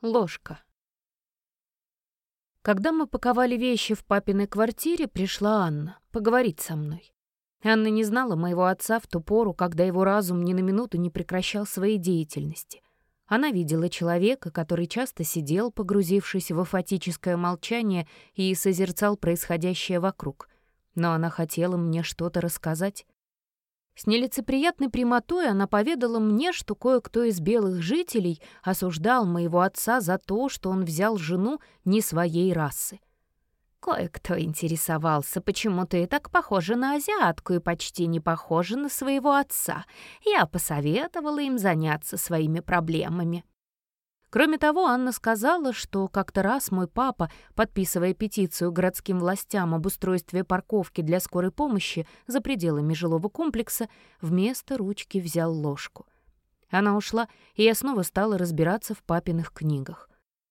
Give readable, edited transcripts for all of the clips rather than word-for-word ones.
Ложка. Когда мы паковали вещи в папиной квартире, пришла Анна поговорить со мной. Анна не знала моего отца в ту пору, когда его разум ни на минуту не прекращал своей деятельности. Она видела человека, который часто сидел, погрузившись в афатическое молчание, и созерцал происходящее вокруг. Но она хотела мне что-то рассказать. С нелицеприятной прямотой она поведала мне, что кое-кто из белых жителей осуждал моего отца за то, что он взял жену не своей расы. Кое-кто интересовался, почему ты так похожа на азиатку и почти не похожа на своего отца. Я посоветовала им заняться своими проблемами. Кроме того, Анна сказала, что как-то раз мой папа, подписывая петицию городским властям об устройстве парковки для скорой помощи за пределами жилого комплекса, вместо ручки взял ложку. Она ушла, и я снова стала разбираться в папиных книгах.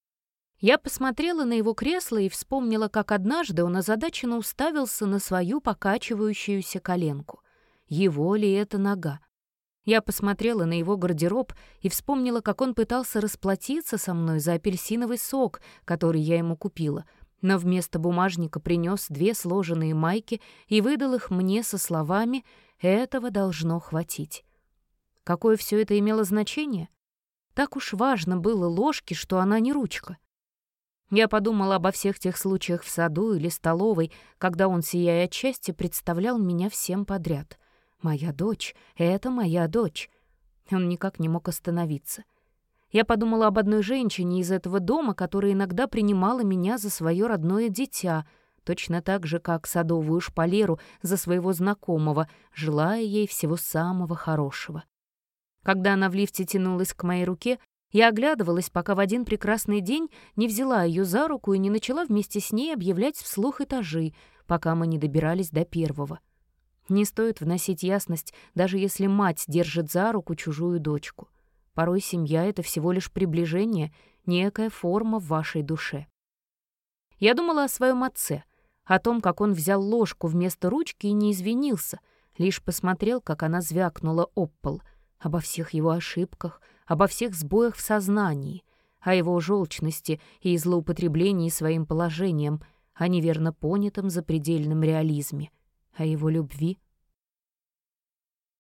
Я посмотрела на его кресло и вспомнила, как однажды он озадаченно уставился на свою покачивающуюся коленку. Его ли это нога? Я посмотрела на его гардероб и вспомнила, как он пытался расплатиться со мной за апельсиновый сок, который я ему купила, но вместо бумажника принес 2 сложенные майки и выдал их мне со словами «этого должно хватить». Какое все это имело значение? Так уж важно было ложке, что она не ручка. Я подумала обо всех тех случаях в саду или столовой, когда он, сияя от счастья, представлял меня всем подряд. «Моя дочь, это моя дочь». Он никак не мог остановиться. Я подумала об одной женщине из этого дома, которая иногда принимала меня за свое родное дитя, точно так же, как садовую шпалеру за своего знакомого, желая ей всего самого хорошего. Когда она в лифте тянулась к моей руке, я оглядывалась, пока в один прекрасный день не взяла ее за руку и не начала вместе с ней объявлять вслух этажи, пока мы не добирались до 1-го. Не стоит вносить ясность, даже если мать держит за руку чужую дочку. Порой семья — это всего лишь приближение, некая форма в вашей душе. Я думала о своем отце, о том, как он взял ложку вместо ручки и не извинился, лишь посмотрел, как она звякнула об пол, обо всех его ошибках, обо всех сбоях в сознании, о его желчности и злоупотреблении своим положением, о неверно понятом запредельном реализме, о его любви.